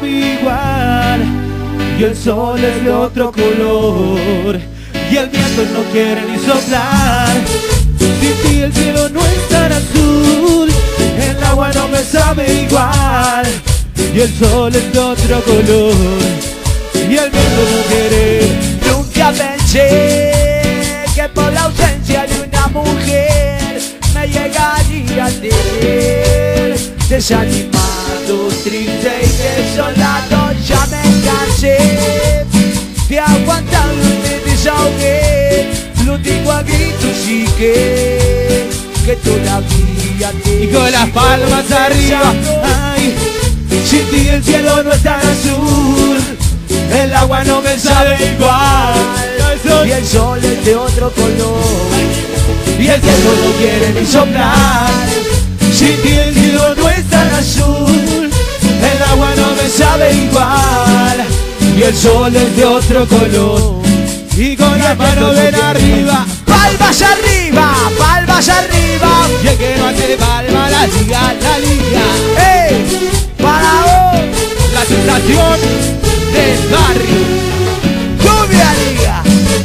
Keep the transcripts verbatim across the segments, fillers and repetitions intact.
sabe igual, y el sol es de otro color, y el viento no quiere ni soplar. Sin ti el cielo no es tan azul, el agua no me sabe igual, y el sol es de otro color, y el viento no quiere. Nunca pensé que por la ausencia de una mujer me llegaría a tener desanimado, triste y desolado. Ya me cansé de aguantarlo y me desahogué. Lo digo a gritos y que, que todavía te Y con las palmas arriba, ay, sin ti el cielo no es tan azul, el agua no me sabe igual, y el sol es de otro color, y el viento no quiere ni soplar. Sin ti el cielo no es tan azul, el agua no me sabe igual, y el sol es de otro color. Y con la mano ven arriba, palmas arriba, palmas arriba, y el que no hace palma la liga, la liga. ¡Ey! Para vos, La sensación del barrio. lluvia liga.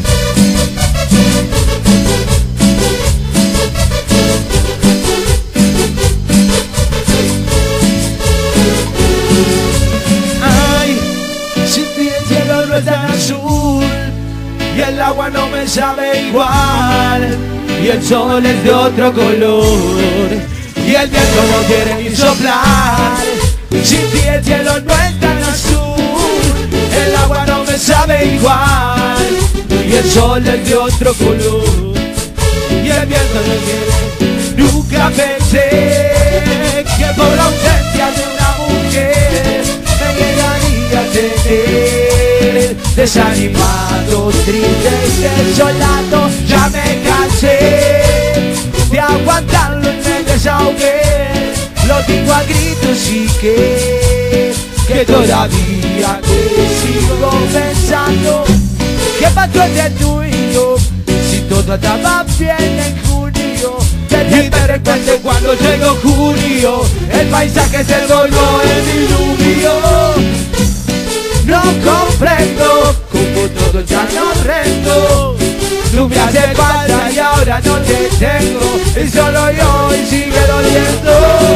Ay, sin ti el cielo no es tan azul, y el agua no me sabe igual, y el sol es de otro color, y el viento no quiere ni soplar. Sin ti el cielo no es tan azul, el agua no me sabe igual, y el sol es de otro color, y el viento no quiere. Nunca pensé que por la ausencia de una mujer me llegaría a tener desanimado, triste y desolado. Ya me cansé de aguantarlo y me desahogué. Lo digo a gritos y que, que todavía te sigo pensando. ¿Qué pasó entre tú y yo? Si todo estaba bien en junio, y de repente cuando llegó junio, el paisaje se volvió el diluvio. No comprendo cómo todo ya no rendo. Tú me haces falta y ahora no te tengo, y solo yo y sigue doliendo.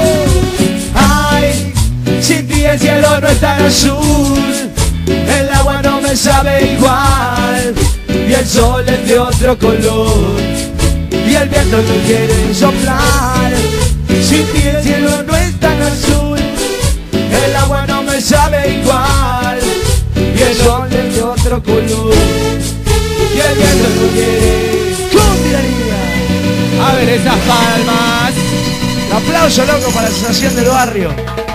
Ay, sin ti el cielo no es tan azul, el agua no me sabe igual, y el sol es de otro color, y el viento no quiere soplar. Sin ti el cielo no es tan azul, el agua no me sabe igual, y el sol es de otro color, y el viento no quiere. ¡Cumbia! A ver esas palmas. Un aplauso, loco, para la sensación del barrio.